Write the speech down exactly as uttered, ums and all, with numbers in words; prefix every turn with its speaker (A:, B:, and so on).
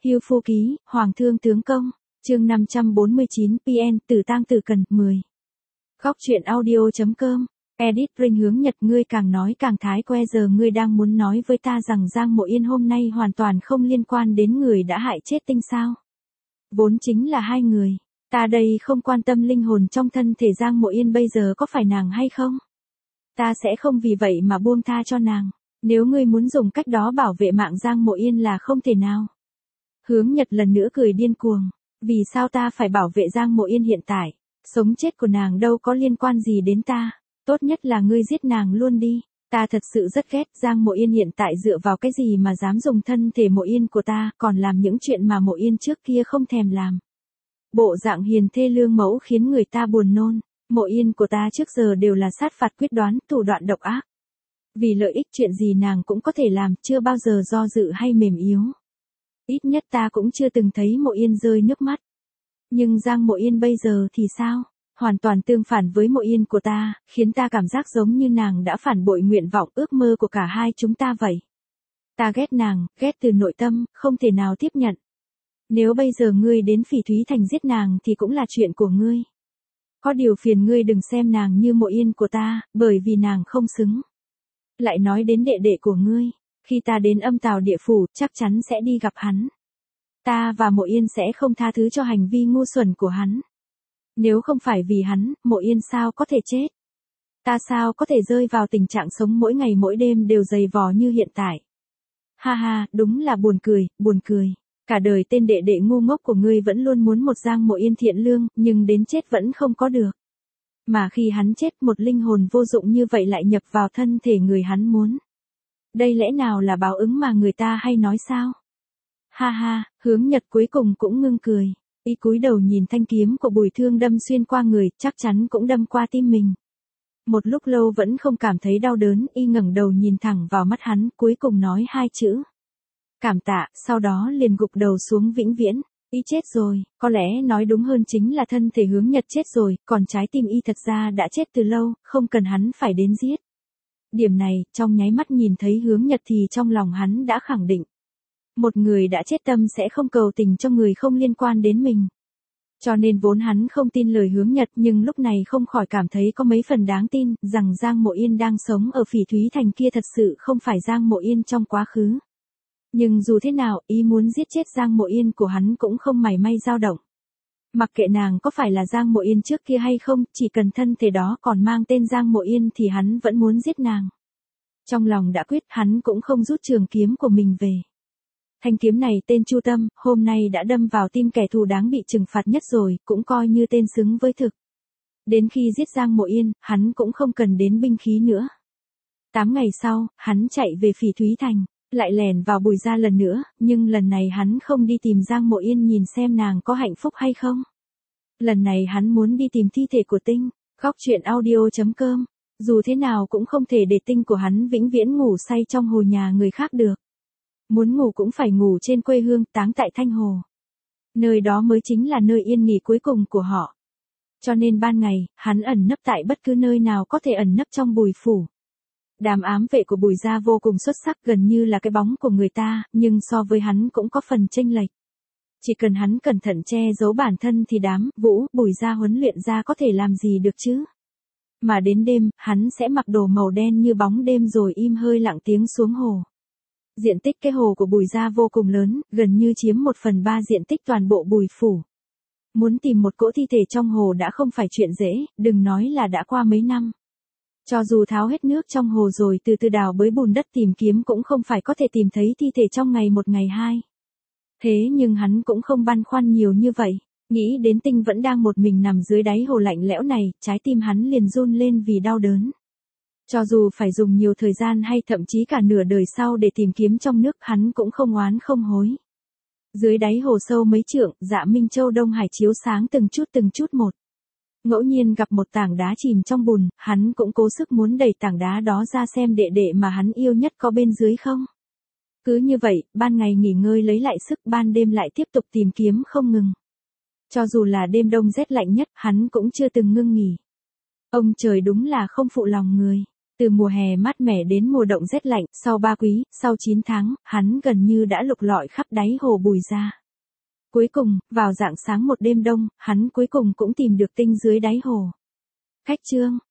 A: Hưu Phu Ký, Hoàng Thương Tướng Công, chương năm trăm bốn mươi chín pê en, Tử Tang Tử Cần, mười. Góc truyện audio.com, edit Ring Hướng Nhật. Ngươi càng nói càng thái que, giờ ngươi đang muốn nói với ta rằng Giang Mộ Yên hôm nay hoàn toàn không liên quan đến người đã hại chết Tinh sao? Vốn chính là hai người, ta đây không quan tâm linh hồn trong thân thể Giang Mộ Yên bây giờ có phải nàng hay không. Ta sẽ không vì vậy mà buông tha cho nàng, nếu ngươi muốn dùng cách đó bảo vệ mạng Giang Mộ Yên là không thể nào. Hướng Nhật lần nữa cười điên cuồng, vì sao ta phải bảo vệ Giang Mộ Yên hiện tại, sống chết của nàng đâu có liên quan gì đến ta, tốt nhất là ngươi giết nàng luôn đi, ta thật sự rất ghét Giang Mộ Yên hiện tại dựa vào cái gì mà dám dùng thân thể Mộ Yên của ta, còn làm những chuyện mà Mộ Yên trước kia không thèm làm. Bộ dạng hiền thê lương mẫu khiến người ta buồn nôn, Mộ Yên của ta trước giờ đều là sát phạt quyết đoán, thủ đoạn độc ác. Vì lợi ích chuyện gì nàng cũng có thể làm, chưa bao giờ do dự hay mềm yếu. Ít nhất ta cũng chưa từng thấy Mộ Yên rơi nước mắt. Nhưng Giang Mộ Yên bây giờ thì sao? Hoàn toàn tương phản với Mộ Yên của ta, khiến ta cảm giác giống như nàng đã phản bội nguyện vọng ước mơ của cả hai chúng ta vậy. Ta ghét nàng, ghét từ nội tâm, không thể nào tiếp nhận. Nếu bây giờ ngươi đến Phỉ Thúy Thành giết nàng thì cũng là chuyện của ngươi. Có điều phiền ngươi đừng xem nàng như Mộ Yên của ta, bởi vì nàng không xứng. Lại nói đến đệ đệ của ngươi, khi ta đến Âm Tào Địa Phủ chắc chắn sẽ đi gặp hắn. Ta và Mộ Yên sẽ không tha thứ cho hành vi ngu xuẩn của hắn. Nếu không phải vì hắn, Mộ Yên sao có thể chết? Ta sao có thể rơi vào tình trạng sống mỗi ngày mỗi đêm đều dày vò như hiện tại? Ha ha, đúng là buồn cười, buồn cười. Cả đời tên đệ đệ ngu ngốc của ngươi vẫn luôn muốn một Giang Mộ Yên thiện lương, nhưng đến chết vẫn không có được. Mà khi hắn chết, một linh hồn vô dụng như vậy lại nhập vào thân thể người hắn muốn. Đây lẽ nào là báo ứng mà người ta hay nói sao? Ha ha, Hướng Nhật cuối cùng cũng ngưng cười. Y cúi đầu nhìn thanh kiếm của Bùi Thương đâm xuyên qua người, chắc chắn cũng đâm qua tim mình. Một lúc lâu vẫn không cảm thấy đau đớn, y ngẩng đầu nhìn thẳng vào mắt hắn, cuối cùng nói hai chữ. Cảm tạ, sau đó liền gục đầu xuống vĩnh viễn. Y chết rồi, có lẽ nói đúng hơn chính là thân thể Hướng Nhật chết rồi, còn trái tim y thật ra đã chết từ lâu, không cần hắn phải đến giết. Điểm này, trong nháy mắt nhìn thấy Hướng Nhật thì trong lòng hắn đã khẳng định. Một người đã chết tâm sẽ không cầu tình cho người không liên quan đến mình. Cho nên vốn hắn không tin lời Hướng Nhật, nhưng lúc này không khỏi cảm thấy có mấy phần đáng tin, rằng Giang Mộ Yên đang sống ở Phỉ Thúy Thành kia thật sự không phải Giang Mộ Yên trong quá khứ. Nhưng dù thế nào, ý muốn giết chết Giang Mộ Yên của hắn cũng không mảy may dao động. Mặc kệ nàng có phải là Giang Mộ Yên trước kia hay không, chỉ cần thân thể đó còn mang tên Giang Mộ Yên thì hắn vẫn muốn giết nàng. Trong lòng đã quyết, hắn cũng không rút trường kiếm của mình về. Thanh kiếm này tên Chu Tâm, hôm nay đã đâm vào tim kẻ thù đáng bị trừng phạt nhất rồi, cũng coi như tên xứng với thực. Đến khi giết Giang Mộ Yên, hắn cũng không cần đến binh khí nữa. Tám ngày sau, hắn chạy về Phỉ Thúy Thành, lại lẻn vào Bùi gia lần nữa, nhưng lần này hắn không đi tìm Giang Mộ Yên nhìn xem nàng có hạnh phúc hay không. Lần này hắn muốn đi tìm thi thể của Tinh. Góc truyện audio.com, dù thế nào cũng không thể để Tinh của hắn vĩnh viễn ngủ say trong hồ nhà người khác được. Muốn ngủ cũng phải ngủ trên quê hương, táng tại Thanh Hồ. Nơi đó mới chính là nơi yên nghỉ cuối cùng của họ. Cho nên ban ngày, hắn ẩn nấp tại bất cứ nơi nào có thể ẩn nấp trong Bùi phủ. Đám ám vệ của Bùi gia vô cùng xuất sắc, gần như là cái bóng của người ta, nhưng so với hắn cũng có phần chênh lệch. Chỉ cần hắn cẩn thận che giấu bản thân thì đám Vũ, Bùi gia huấn luyện ra có thể làm gì được chứ? Mà đến đêm, hắn sẽ mặc đồ màu đen như bóng đêm rồi im hơi lặng tiếng xuống hồ. Diện tích cái hồ của Bùi gia vô cùng lớn, gần như chiếm một phần ba diện tích toàn bộ Bùi phủ. Muốn tìm một cỗ thi thể trong hồ đã không phải chuyện dễ, đừng nói là đã qua mấy năm. Cho dù tháo hết nước trong hồ rồi từ từ đào bới bùn đất tìm kiếm cũng không phải có thể tìm thấy thi thể trong ngày một ngày hai. Thế nhưng hắn cũng không băn khoăn nhiều như vậy, nghĩ đến Tinh vẫn đang một mình nằm dưới đáy hồ lạnh lẽo này, trái tim hắn liền run lên vì đau đớn. Cho dù phải dùng nhiều thời gian hay thậm chí cả nửa đời sau để tìm kiếm trong nước, hắn cũng không oán không hối. Dưới đáy hồ sâu mấy trượng, Dạ Minh Châu Đông Hải chiếu sáng từng chút từng chút một. Ngẫu nhiên gặp một tảng đá chìm trong bùn, hắn cũng cố sức muốn đẩy tảng đá đó ra xem đệ đệ mà hắn yêu nhất có bên dưới không. Cứ như vậy, ban ngày nghỉ ngơi lấy lại sức, ban đêm lại tiếp tục tìm kiếm không ngừng. Cho dù là đêm đông rét lạnh nhất, hắn cũng chưa từng ngưng nghỉ. Ông trời đúng là không phụ lòng người. Từ mùa hè mát mẻ đến mùa đông rét lạnh, sau ba quý, sau chín tháng, hắn gần như đã lục lọi khắp đáy hồ Bùi Gia. Cuối cùng, vào rạng sáng một đêm đông, hắn cuối cùng cũng tìm được tinh dưới đáy hồ. Khách trương,